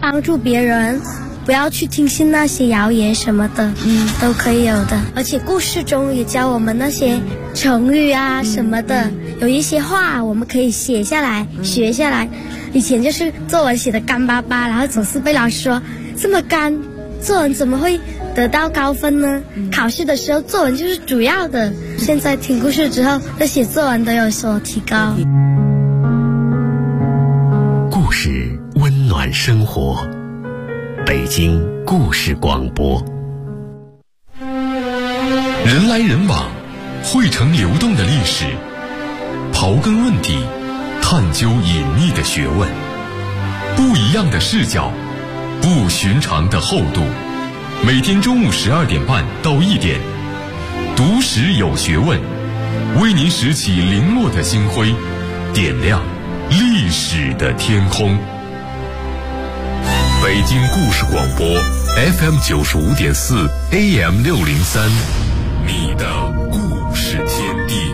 帮助别人，不要去听信那些谣言什么的，都可以有的。而且故事中也教我们那些成语啊什么的，有一些话我们可以写下来学下来。以前就是作文写的干巴巴，然后总是被老师说这么干，作文怎么会得到高分呢？考试的时候作文就是主要的。现在听故事之后，对写作文都有所提高。 故事温暖生活，北京故事广播。 人来人往，汇成流动的历史，刨根问底，探究隐秘的学问，不一样的视角，不寻常的厚度。每天中午12点半到1点，读史有学问，为您拾起零落的星辉，点亮历史的天空。北京故事广播 FM 95.4 AM 603，你的故事天地。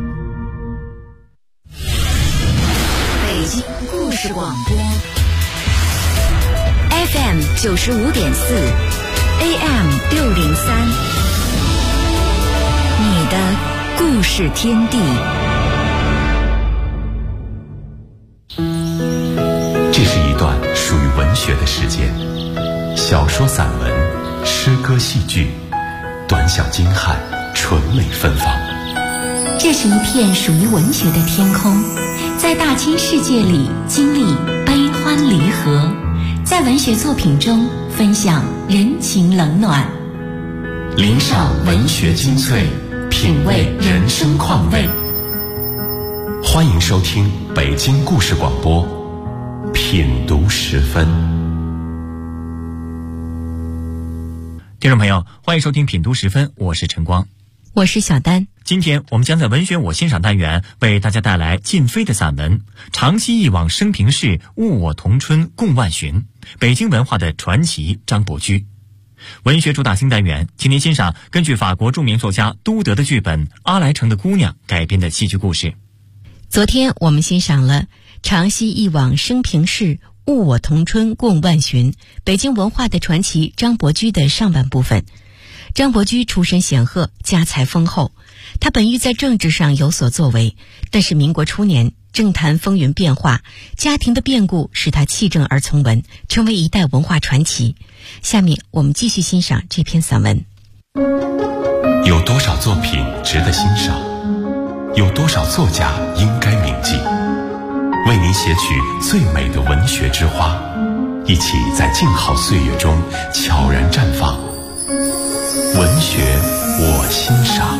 北京故事广播 FM 95.4 AM 603，你的故事天地。 这是一段属于文学的时间，小说、散文、诗歌、戏剧，短小精悍，纯美芬芳。 这是一片属于文学的天空，在大千世界里经历悲欢离合，在文学作品中分享人情冷暖， 领赏文学精粹，品味人生况味。欢迎收听北京故事广播品读时分。 听众朋友，欢迎收听品读时分，我是陈光， 我是小丹。 今天我们将在文学我欣赏单元为大家带来靳飞的散文《长期一往生平事，物我同春共万寻》，北京文化的传奇张伯驹。文学主打新单元，请您欣赏根据法国著名作家都德的剧本《阿莱城的姑娘》改编的戏剧故事。 昨天我们欣赏了长期一往生平事，物我同春共万寻，北京文化的传奇张伯驹的上半部分。张伯驹出身显赫，家财丰厚，他本欲在政治上有所作为，但是民国初年政坛风云变化，家庭的变故使他弃政而从文，成为一代文化传奇。下面我们继续欣赏这篇散文。 有多少作品值得欣赏？有多少作家应该铭记？为您写取最美的文学之花，一起在静好岁月中悄然绽放。文学我欣赏。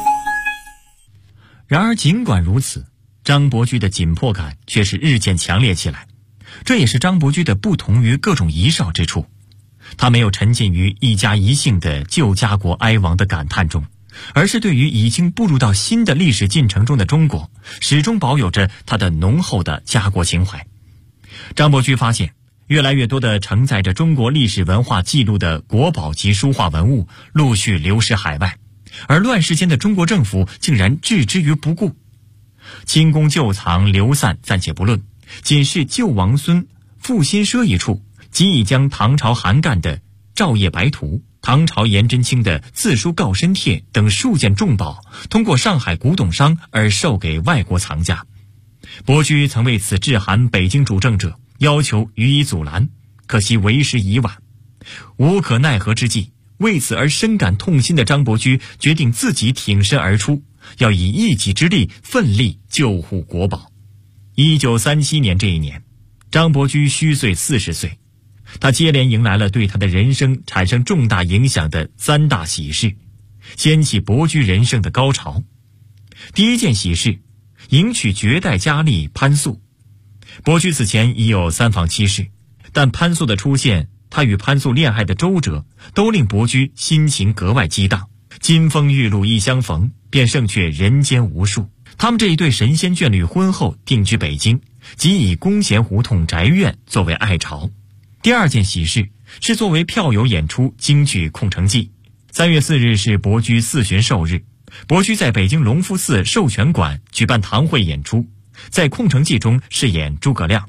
然而尽管如此，张伯驹的紧迫感却是日渐强烈起来，这也是张伯驹的不同于各种遗少之处。他没有沉浸于一家一姓的旧家国哀亡的感叹中，而是对于已经步入到新的历史进程中的中国，始终保有着他的浓厚的家国情怀。张伯驹发现，越来越多的承载着中国历史文化记录的国宝级书画文物陆续流失海外，而乱世间的中国政府竟然置之于不顾。清宫旧藏流散暂且不论，仅是旧王孙傅新奢一处，即已将唐朝韩干的《照夜白图》、唐朝颜真卿的《自书告身帖》等数件重宝，通过上海古董商而售给外国藏家。伯驹曾为此致函北京主政者，要求予以阻拦，可惜为时已晚。无可奈何之际，为此而深感痛心的张伯驹决定自己挺身而出，要以一己之力奋力救护国宝。1937年这一年，张伯驹虚岁40岁，他接连迎来了对他的人生产生重大影响的3大喜事，掀起伯驹人生的高潮。第一件喜事，迎娶绝代佳丽潘素。伯驹此前已有3房7室，但潘素的出现，他与潘素恋爱的周折，都令伯驹心情格外激荡。金风玉露一相逢，便胜却人间无数。他们这一对神仙眷侣婚后定居北京，即以弓弦胡同宅院作为爱巢。第二件喜事是作为票友演出京剧《空城计》。3月4日是伯驹4旬寿日，伯驹在北京隆福寺授权馆举办堂会演出，在《空城计》中饰演诸葛亮。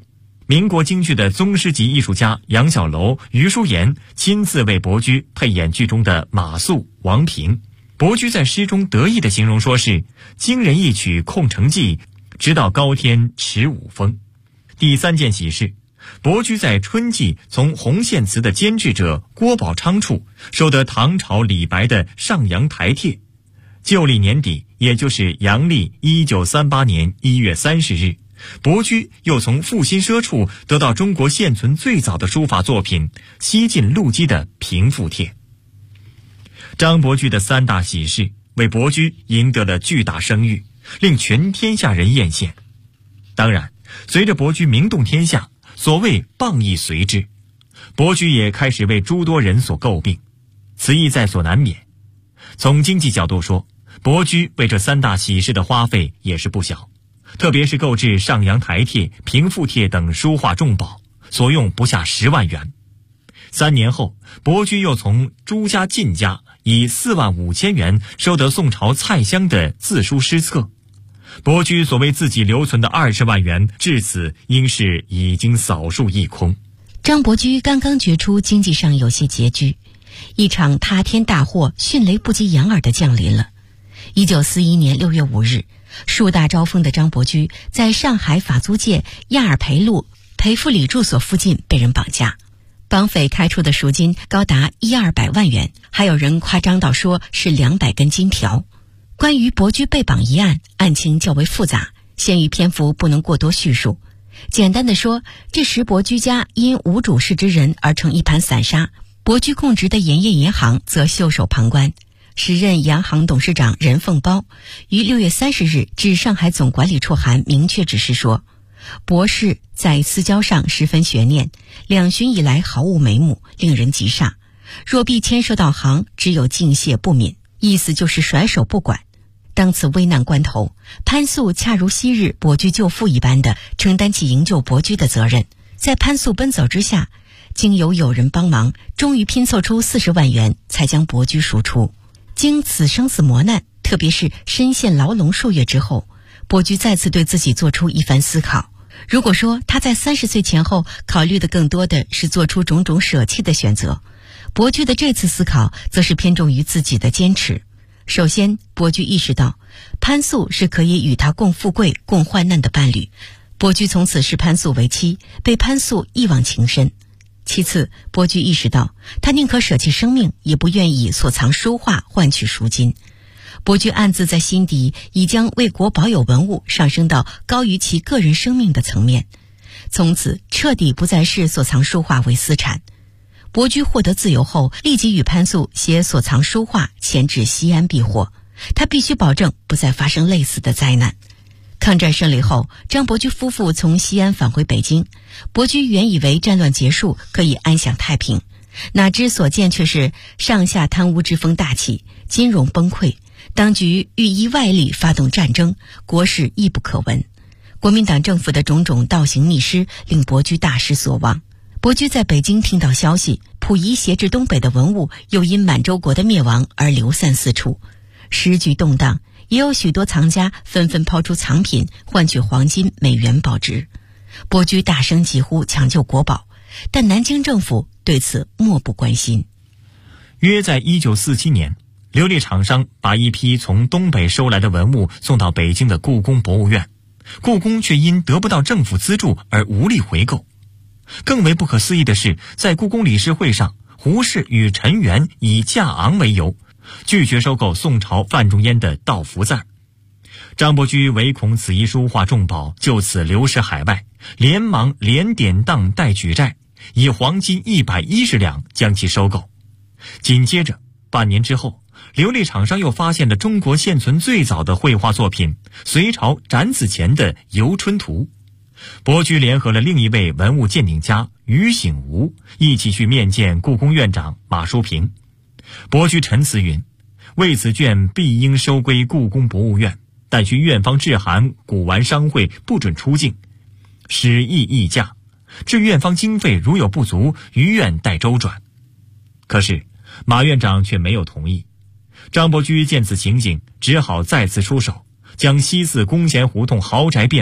民国京剧的宗师级艺术家杨小楼、余淑妍亲自为伯驹配演剧中的马谡、王平。伯驹在诗中得意地形容说是惊人一曲空城计，直到高天持五峰。第3件喜事，伯驹在春季从红线词的监制者郭宝昌处收得唐朝李白的上阳台帖。旧历年底，也就是阳历1938年1月30日，伯驹又从复兴社处得到中国现存最早的书法作品西晋陆机的平复帖。张伯驹的3大喜事为伯驹赢得了巨大声誉，令全天下人艳羡。当然，随着伯驹名动天下，所谓谤亦随之，伯驹也开始为诸多人所诟病，此意在所难免。从经济角度说，伯驹为这3大喜事的花费也是不小，特别是购置上阳台帖、平复帖等书画重宝，所用不下10万元。3年后，伯驹又从朱家靳家以4万5千元收得宋朝蔡襄的自书诗册。伯驹所谓自己留存的20万元，至此应是已经扫数一空。 张伯驹刚刚觉出经济上有些拮据，一场塌天大祸迅雷不及掩耳地降临了。1941年6月5日，树大招风的张伯驹在上海法租界亚尔培路培福里住所附近被人绑架，绑匪开出的赎金高达100-200万元，还有人夸张到说是200根金条。关于伯驹被绑一案，案情较为复杂，限于篇幅不能过多叙述。简单的说，这时伯驹家因无主事之人而成一盘散沙，伯驹供职的盐业银行则袖手旁观。时任洋行董事长任凤包于6月30日致上海总管理处函，明确指示说，伯氏在私交上十分悬念，2旬以来毫无眉目，令人急煞，若必牵涉到行，只有敬谢不敏，意思就是甩手不管。当此危难关头，潘素恰如昔日伯驹舅父一般的承担起营救伯驹的责任。在潘素奔走之下，经由友人帮忙，终于拼凑出40万元，才将伯驹赎出。经此生死磨难，特别是深陷牢笼数月之后，伯驹再次对自己做出一番思考。如果说他在30岁前后考虑的更多的是做出种种舍弃的选择，伯驹的这次思考则是偏重于自己的坚持。首先，伯驹意识到潘素是可以与他共富贵共患难的伴侣，伯驹从此视潘素为妻，被潘素一往情深。其次，伯驹意识到他宁可舍弃生命，也不愿以所藏书画换取赎金。伯驹暗自在心底已将为国保有文物上升到高于其个人生命的层面，从此彻底不再视所藏书画为私产。伯驹获得自由后，立即与潘素携所藏书画前至西安避祸，他必须保证不再发生类似的灾难。抗战胜利后，张伯驹夫妇从西安返回北京，伯驹原以为战乱结束，可以安享太平，哪知所见却是上下贪污之风大起，金融崩溃，当局欲依外力发动战争，国事亦不可闻。国民党政府的种种倒行逆施，令伯驹大失所望。伯驹在北京听到消息，溥仪挟制东北的文物又因满洲国的灭亡而流散四处，时局动荡，也有许多藏家纷纷抛出藏品换取黄金、美元保值。伯驹大声疾呼抢救国宝，但南京政府对此漠不关心。 约在1947年，琉璃厂商把一批从东北收来的文物送到北京的故宫博物院，故宫却因得不到政府资助而无力回购。更为不可思议的是，在故宫理事会上，胡适与陈元以价昂为由，拒绝收购宋朝范仲淹的道符字。张伯驹唯恐此一书画重宝就此流失海外，连忙连典当带举债，以黄金110两将其收购。紧接着半年之后，琉璃厂商又发现了中国现存最早的绘画作品隋朝展子虔的《游春图》。伯驹联合了另一位文物鉴定家于醒吾，一起去面见故宫院长马淑平。伯驹陈词云：为此卷必应收归故宫博物院，但需院方致函古玩商会不准出境，使议议价，至院方经费如有不足，于院待周转。可是马院长却没有同意。张伯驹见此情景，只好再次出手，将西四弓弦胡同豪宅变卖，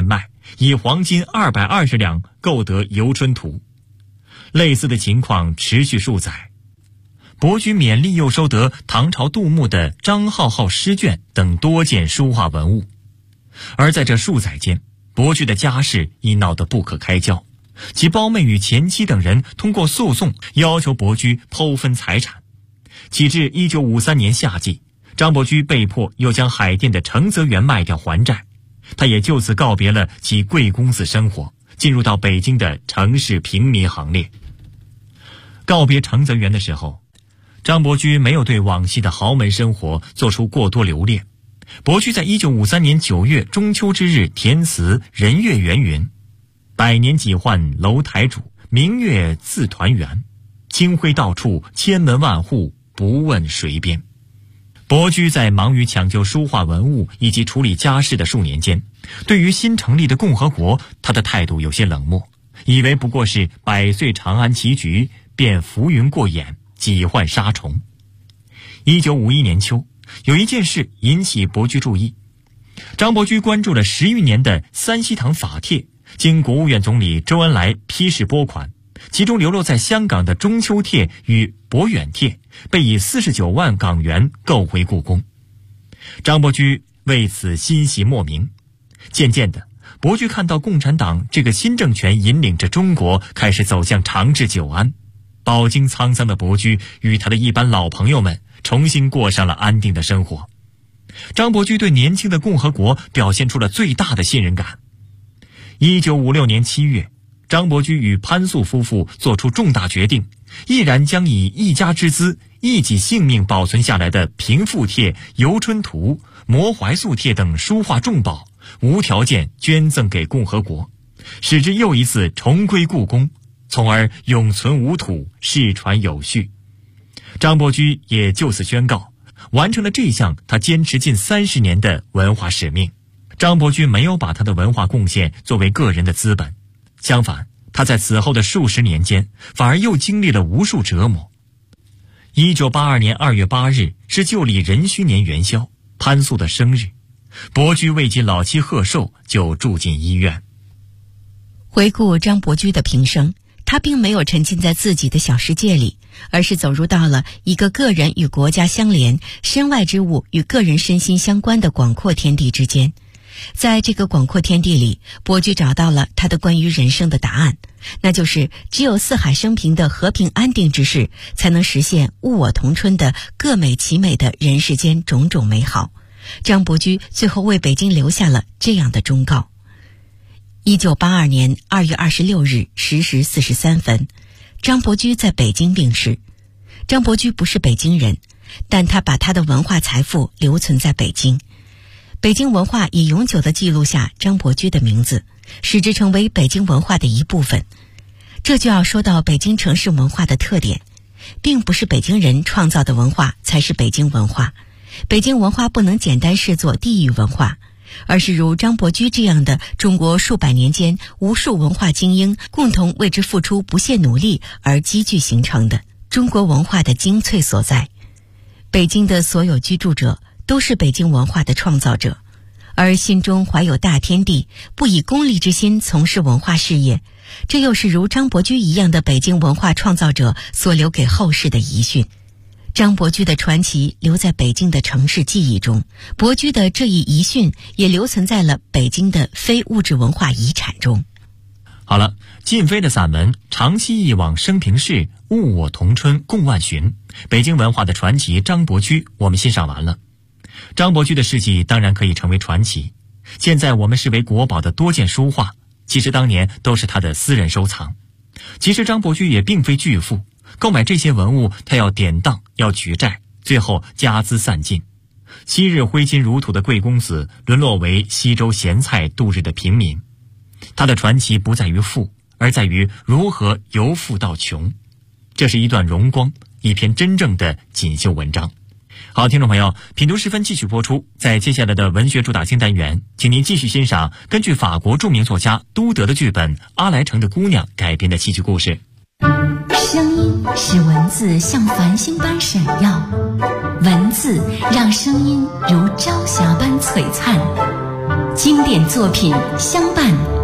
以黄金220两购得游春图。类似的情况持续数载，伯驹勉力又收得唐朝杜牧的张浩浩诗卷等多件书画文物。而在这数载间，伯驹的家事已闹得不可开交，其胞妹与前妻等人通过诉讼要求伯驹剖分财产。起至1953年夏季，张伯驹被迫又将海淀的承泽园卖掉还债，他也就此告别了其贵公子生活，进入到北京的城市平民行列。告别承泽园的时候，张伯驹没有对往昔的豪门生活做出过多留恋。伯驹在1953年9月中秋之日填词人月圆云：百年几换楼台主，明月自团圆。清辉到处，千门万户，不问谁编。伯驹在忙于抢救书画文物以及处理家事的数年间，对于新成立的共和国，他的态度有些冷漠，以为不过是百岁长安棋局，便浮云过眼，几换沙虫。1951年秋，有一件事引起伯驹注意。张伯驹关注了10余年的三希堂法帖，经国务院总理周恩来批示拨款，其中流落在香港的中秋帖与博远帖被以49万港元购回故宫。张伯驹为此欣喜莫名。渐渐的，伯驹看到共产党这个新政权引领着中国开始走向长治久安，饱经沧桑的伯驹与他的一班老朋友们重新过上了安定的生活。张伯驹对年轻的共和国表现出了最大的信任感。1956年7月，张伯驹与潘素夫妇做出重大决定，毅然将以一家之资一己性命保存下来的平复帖、游春图、摩怀素帖等书画重宝无条件捐赠给共和国，使之又一次重归故宫，从而永存吾土，世传有序。张伯驹也就此宣告，完成了这项他坚持近30年的文化使命。张伯驹没有把他的文化贡献作为个人的资本，相反，他在此后的数十年间反而又经历了无数折磨。1982年2月8日是旧历壬戌年元宵，潘素的生日。伯驹为其老妻贺寿，就住进医院。 回顾张伯驹的平生，他并没有沉浸在自己的小世界里，而是走入到了一个个人与国家相连、身外之物与个人身心相关的广阔天地之间。在这个广阔天地里，伯驹找到了他的关于人生的答案，那就是只有四海升平的和平安定之势，才能实现物我同春的各美其美的人世间种种美好。张伯驹最后为北京留下了这样的忠告。1982年2月26日10时43分，张伯驹在北京病逝。张伯驹不是北京人，但他把他的文化财富留存在北京。北京文化已永久地记录下张伯驹的名字，使之成为北京文化的一部分。这就要说到北京城市文化的特点，并不是北京人创造的文化才是北京文化。北京文化不能简单视作地域文化，而是如张伯驹这样的中国数百年间无数文化精英共同为之付出不懈努力而积聚形成的中国文化的精粹所在。北京的所有居住者都是北京文化的创造者，而心中怀有大天地，不以功利之心从事文化事业，这又是如张伯驹一样的北京文化创造者所留给后世的遗训。张伯驹的传奇留在北京的城市记忆中，伯驹的这一遗训也留存在了北京的非物质文化遗产中。 好了，靳飞的散文《长期忆往生平事，物我同春共万寻》，北京文化的传奇张伯驹我们欣赏完了。张伯驹的事迹当然可以成为传奇，现在我们视为国宝的多件书画，其实当年都是他的私人收藏。其实张伯驹也并非巨富，购买这些文物他要典当，要举债，最后家资散尽。昔日挥金如土的贵公子沦落为西周咸菜度日的平民。他的传奇不在于富，而在于如何由富到穷。这是一段荣光，一篇真正的锦绣文章。好，听众朋友，品读时分继续播出。在接下来的文学主打新单元，请您继续欣赏根据法国著名作家都德的剧本《阿莱城的姑娘》改编的戏剧故事。 声音使文字像繁星般闪耀，文字让声音如朝霞般璀璨。经典作品相伴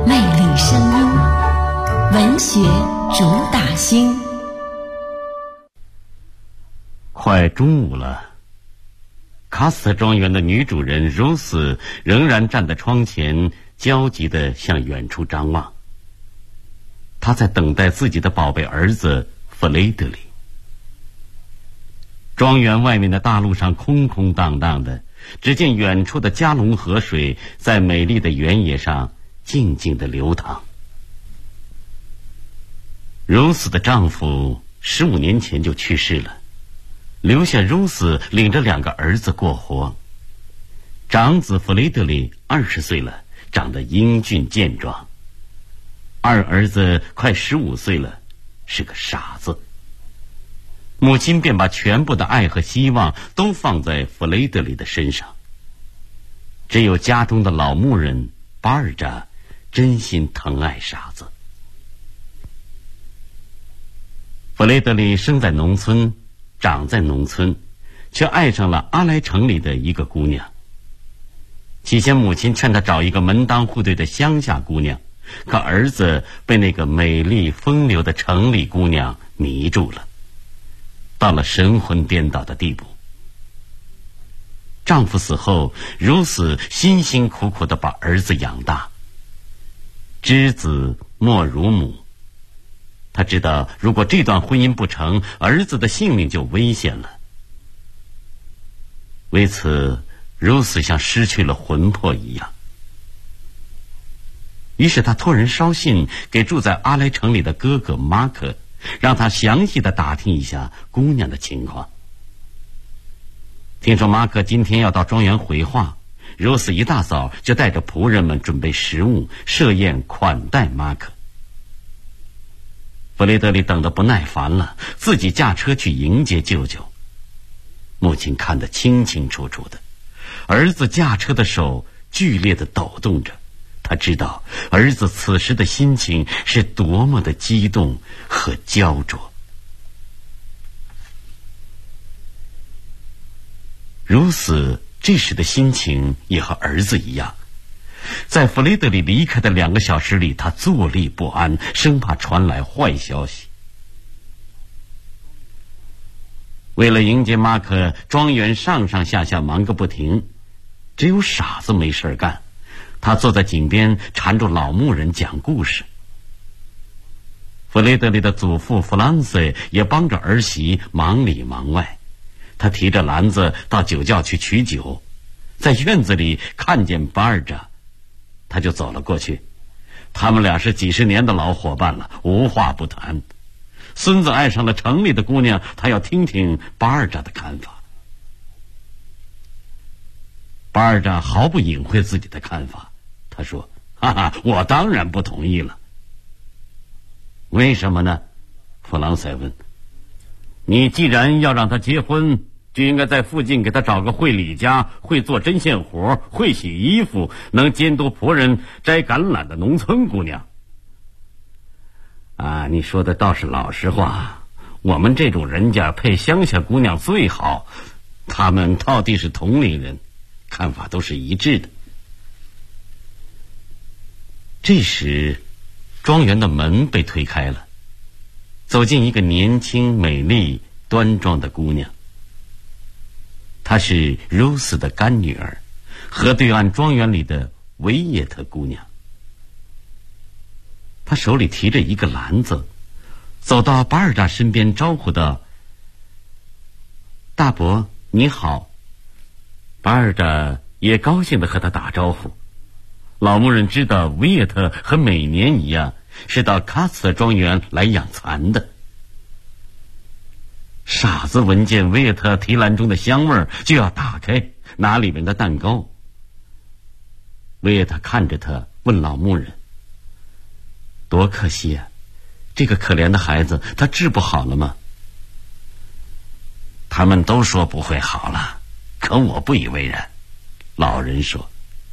魅力声音，文学主打星。 快中午了，卡斯特庄园的女主人茹斯仍然站在窗前，焦急地向远处张望。她在等待自己的宝贝儿子弗雷德里。庄园外面的大路上空空荡荡的，只见远处的加隆河水在美丽的原野上静静地流淌。茹斯的丈夫15年前就去世了，留下茹斯领着2个儿子过活。长子弗雷德里20岁了，长得英俊健壮；二儿子快15岁了，是个傻子。母亲便把全部的爱和希望都放在弗雷德里的身上。只有家中的老牧人巴尔扎真心疼爱傻子。弗雷德里生在农村，长在农村，却爱上了阿莱城里的一个姑娘。起先母亲劝他找一个门当户对的乡下姑娘，可儿子被那个美丽风流的城里姑娘迷住了，到了神魂颠倒的地步。丈夫死后，茹斯辛辛苦苦地把儿子养大。知子莫如母，她知道如果这段婚姻不成，儿子的性命就危险了。为此，茹斯像失去了魂魄一样。于是他托人捎信给住在阿莱城里的哥哥马克，让他详细的打听一下姑娘的情况。听说马克今天要到庄园回话，茹斯一大早就带着仆人们准备食物，设宴款待马克。弗雷德里等得不耐烦了，自己驾车去迎接舅舅。母亲看得清清楚楚的，儿子驾车的手剧烈地抖动着，他知道儿子此时的心情是多么的激动和焦灼。茹斯这时的心情也和儿子一样，在弗雷德里离开的2个小时里，他坐立不安，生怕传来坏消息。为了迎接马克，庄园上上下下忙个不停，只有傻子没事干，他坐在井边缠住老牧人讲故事。弗雷德里的祖父弗朗塞也帮着儿媳忙里忙外，他提着篮子到酒窖去取酒，在院子里看见巴尔扎，他就走了过去。他们俩是几十年的老伙伴了，无话不谈。孙子爱上了城里的姑娘，他要听听巴尔扎的看法。巴尔扎毫不隐晦自己的看法，他说：哈哈，我当然不同意了。为什么呢？弗朗塞问。你既然要让他结婚，就应该在附近给他找个会理家、会做针线活、会洗衣服、能监督仆人摘橄榄的农村姑娘。啊，你说的倒是老实话，我们这种人家配乡下姑娘最好，他们到底是同龄人，看法都是一致的。这时，庄园的门被推开了，走进一个年轻、美丽、端庄的姑娘。她是茹斯的干女儿，河对岸庄园里的维耶特姑娘。她手里提着一个篮子，走到巴尔扎身边招呼道：大伯你好。巴尔扎也高兴地和他打招呼。老牧人知道维耶特和每年一样是到卡斯特庄园来养蚕的。傻子闻见维耶特提篮中的香味儿，就要打开拿里面的蛋糕。维耶特看着他，问老牧人：多可惜啊，这个可怜的孩子，他治不好了吗？他们都说不会好了，可我不以为然。老人说：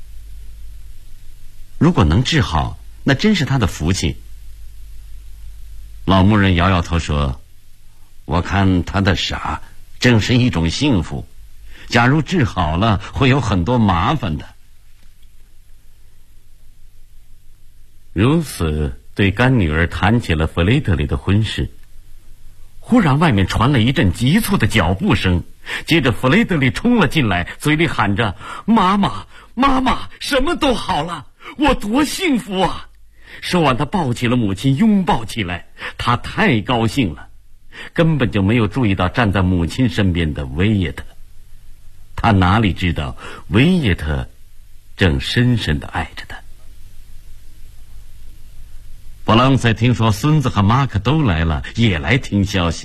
如果能治好，那真是他的福气。老牧人摇摇头说：我看他的傻正是一种幸福，假如治好了，会有很多麻烦的。 如此对干女儿谈起了弗雷德里的婚事。忽然外面传来一阵急促的脚步声，接着弗雷德里冲了进来，嘴里喊着：妈妈，妈妈，什么都好了，我多幸福啊！说完他抱起了母亲，拥抱起来。他太高兴了，根本就没有注意到站在母亲身边的维耶特。他哪里知道维耶特正深深地爱着他。弗朗塞听说孙子和马克都来了，也来听消息。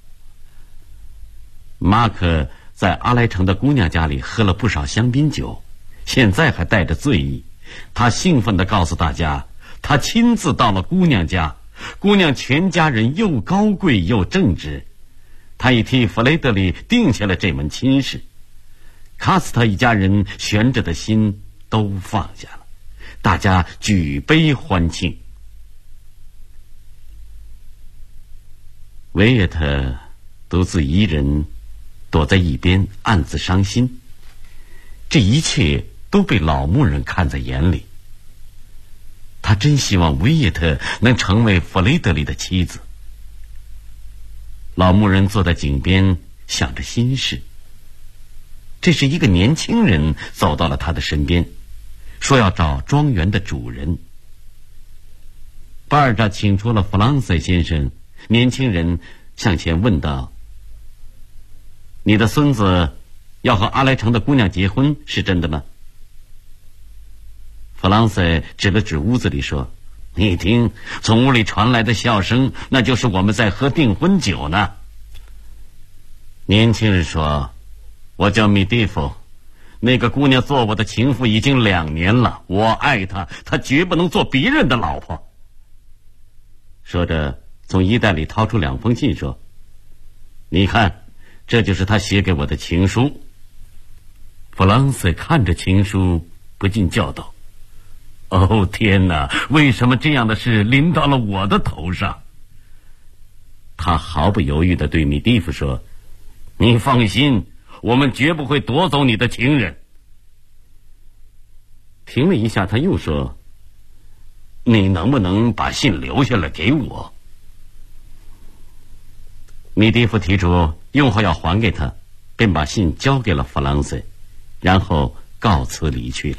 马克在阿莱城的姑娘家里喝了不少香槟酒，现在还带着醉意。他兴奋地告诉大家，他亲自到了姑娘家，姑娘全家人又高贵又正直。他已替弗雷德里定下了这门亲事。卡斯特一家人悬着的心都放下了，大家举杯欢庆。维耶特独自一人躲在一边暗自伤心，这一切都被老牧人看在眼里。他真希望维耶特能成为弗雷德里的妻子。老牧人坐在井边想着心事。这时一个年轻人走到了他的身边，说要找庄园的主人。巴尔扎请出了弗朗塞先生。年轻人向前问道：你的孙子要和阿莱城的姑娘结婚，是真的吗？弗朗塞指了指屋子里说：你听，从屋里传来的笑声，那就是我们在喝订婚酒呢。年轻人说：我叫米蒂夫，那个姑娘做我的情妇已经2年了，我爱她，她绝不能做别人的老婆。说着从衣袋里掏出2封信说：你看，这就是他写给我的情书。弗朗塞看着情书不禁叫道：哦天哪，为什么这样的事临到了我的头上？他毫不犹豫地对米蒂夫说：你放心，我们绝不会夺走你的情人。停了一下，他又说：你能不能把信留下来给我？米蒂夫提出用后要还给他，便把信交给了弗朗塞，然后告辞离去了。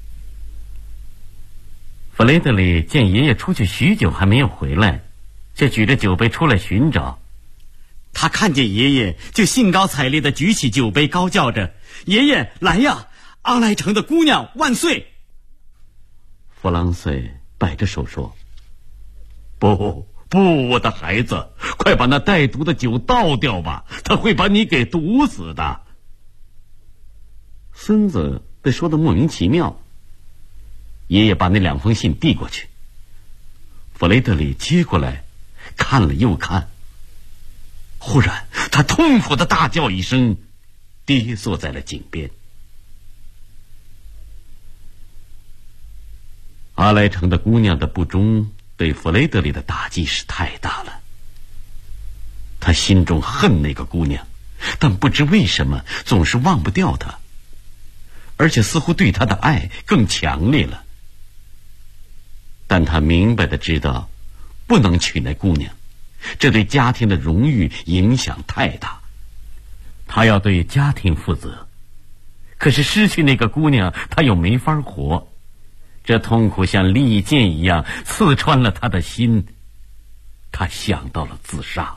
弗雷德里见爷爷出去许久还没有回来，就举着酒杯出来寻找。 他看见爷爷，就兴高采烈地举起酒杯，高叫着：爷爷来呀，阿莱城的姑娘万岁！ 弗朗塞摆着手说：不，我的孩子，快把那带毒的酒倒掉吧，他会把你给毒死的。孙子被说得莫名其妙。爷爷把那2封信递过去，弗雷德里接过来，看了又看。忽然他痛苦地大叫一声，跌坐在了井边。阿莱城的姑娘的不忠对弗雷德里的打击是太大了。他心中恨那个姑娘，但不知为什么总是忘不掉她，而且似乎对她的爱更强烈了。但他明白地知道，不能娶那姑娘，这对家庭的荣誉影响太大。他要对家庭负责，可是失去那个姑娘，他又没法活。这痛苦像利剑一样刺穿了他的心，他想到了自杀。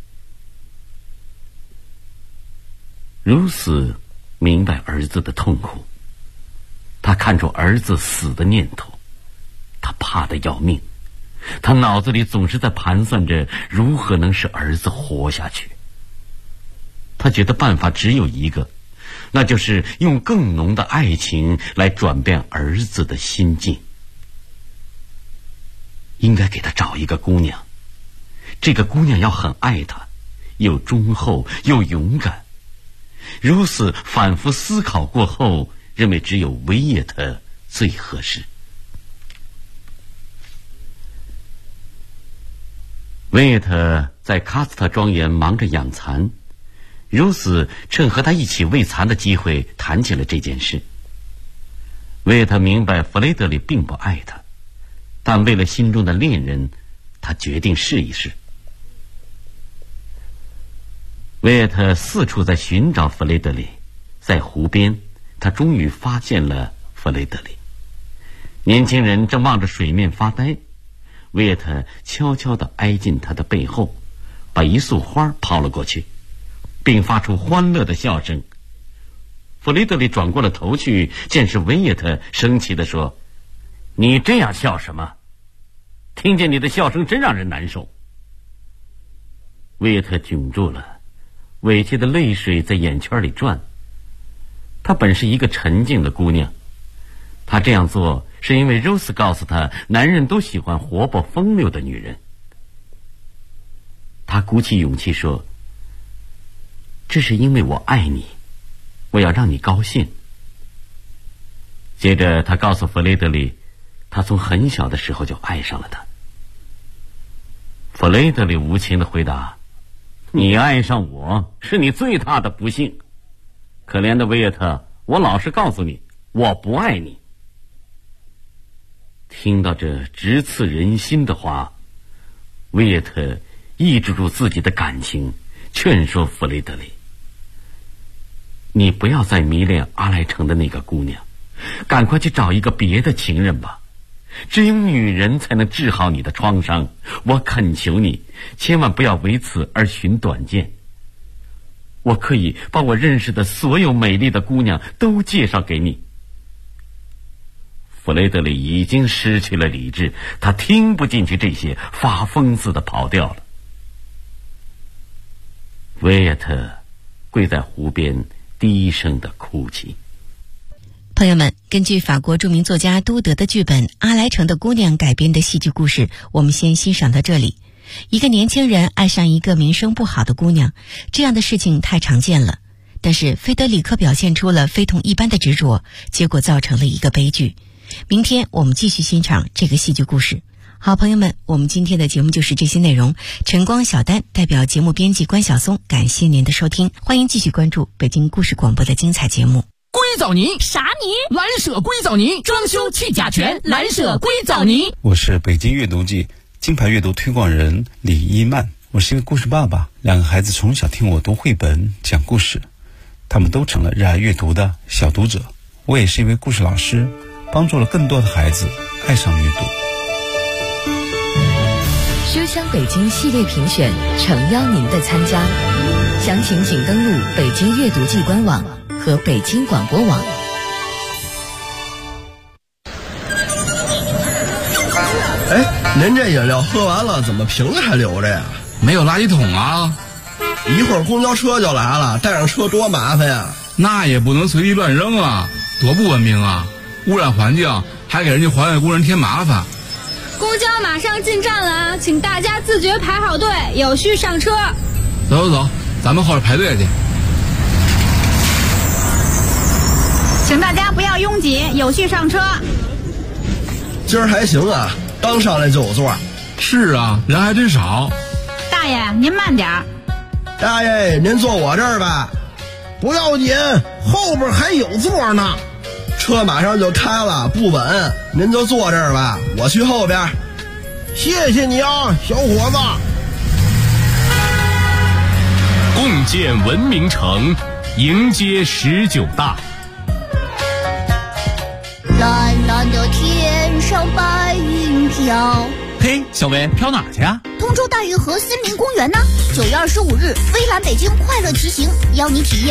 如此明白儿子的痛苦，他看出儿子死的念头，他怕得要命，他脑子里总是在盘算着如何能使儿子活下去。他觉得办法只有一个，那就是用更浓的爱情来转变儿子的心境。应该给他找一个姑娘，这个姑娘要很爱他，又忠厚又勇敢。如此反复思考过后，认为只有维耶特最合适。维耶特在卡斯特庄园忙着养蚕，如此趁和他一起喂蚕的机会谈起了这件事。维耶特明白弗雷德里并不爱他， 但为了心中的恋人，他决定试一试。维耶特四处在寻找弗雷德里，在湖边，他终于发现了弗雷德里。年轻人正望着水面发呆，维耶特悄悄地挨近他的背后，把一束花抛了过去，并发出欢乐的笑声。弗雷德里转过了头去，见是维耶特，生气地说：“你这样笑什么？听见你的笑声真让人难受。”维耶特窘住了，委屈的泪水在眼圈里转。她本是一个沉静的姑娘，她这样做是因为 Rose 告诉她，男人都喜欢活泼风流的女人。她鼓起勇气说：“这是因为我爱你，我要让你高兴。”接着她告诉弗雷德里，她从很小的时候就爱上了他。弗雷德里无情地回答：“你爱上我是你最大的不幸。可怜的维耶特，我老实告诉你，我不爱你。”听到这直刺人心的话，维耶特抑制住自己的感情，劝说弗雷德里：“你不要再迷恋阿莱城的那个姑娘，赶快去找一个别的情人吧。只有女人才能治好你的创伤，我恳求你，千万不要为此而寻短见。我可以把我认识的所有美丽的姑娘都介绍给你。”弗雷德里已经失去了理智，他听不进去这些，发疯似的跑掉了。维耶特跪在湖边，低声的哭泣。 朋友们，根据法国著名作家都德的剧本《阿莱城的姑娘》改编的戏剧故事，我们先欣赏到这里。一个年轻人爱上一个名声不好的姑娘，这样的事情太常见了。但是菲德里克表现出了非同一般的执着，结果造成了一个悲剧。明天我们继续欣赏这个戏剧故事。好，朋友们，我们今天的节目就是这些内容。晨光小丹代表节目编辑关晓松，感谢您的收听，欢迎继续关注北京故事广播的精彩节目。 硅藻泥啥泥？ 蓝舍硅藻泥，装修去甲醛，蓝舍硅藻泥。 我是北京阅读季金牌阅读推广人李一曼，我是一个故事爸爸，两个孩子从小听我读绘本讲故事，他们都成了热爱阅读的小读者。我也是一位故事老师，帮助了更多的孩子爱上阅读。 书香北京系列评选诚邀您的参加，详情请登录北京阅读季官网和北京广播网。 哎，您这饮料喝完了怎么瓶子还留着呀？ 没有垃圾桶啊。 一会儿公交车就来了，带上车多麻烦呀。 那也不能随地乱扔啊，多不文明啊，污染环境，还给人家环卫工人添麻烦。 公交马上进站了啊，请大家自觉排好队，有序上车。 走，咱们后边排队去。 请大家不要拥挤，有序上车。 今儿还行啊，刚上来就有座。 是啊，人还真少。 大爷，您慢点儿。 大爷，您坐我这儿吧。不要紧，后边还有座呢。车马上就开了，不稳，您就坐这儿吧，我去后边。谢谢你啊，小伙子。 共建文明城，迎接19大。 蓝蓝的天上白云飘。 嘿，小薇，飘哪去啊？ 通州大运河森林公园呢？9月25日，微蓝北京快乐骑行，邀你体验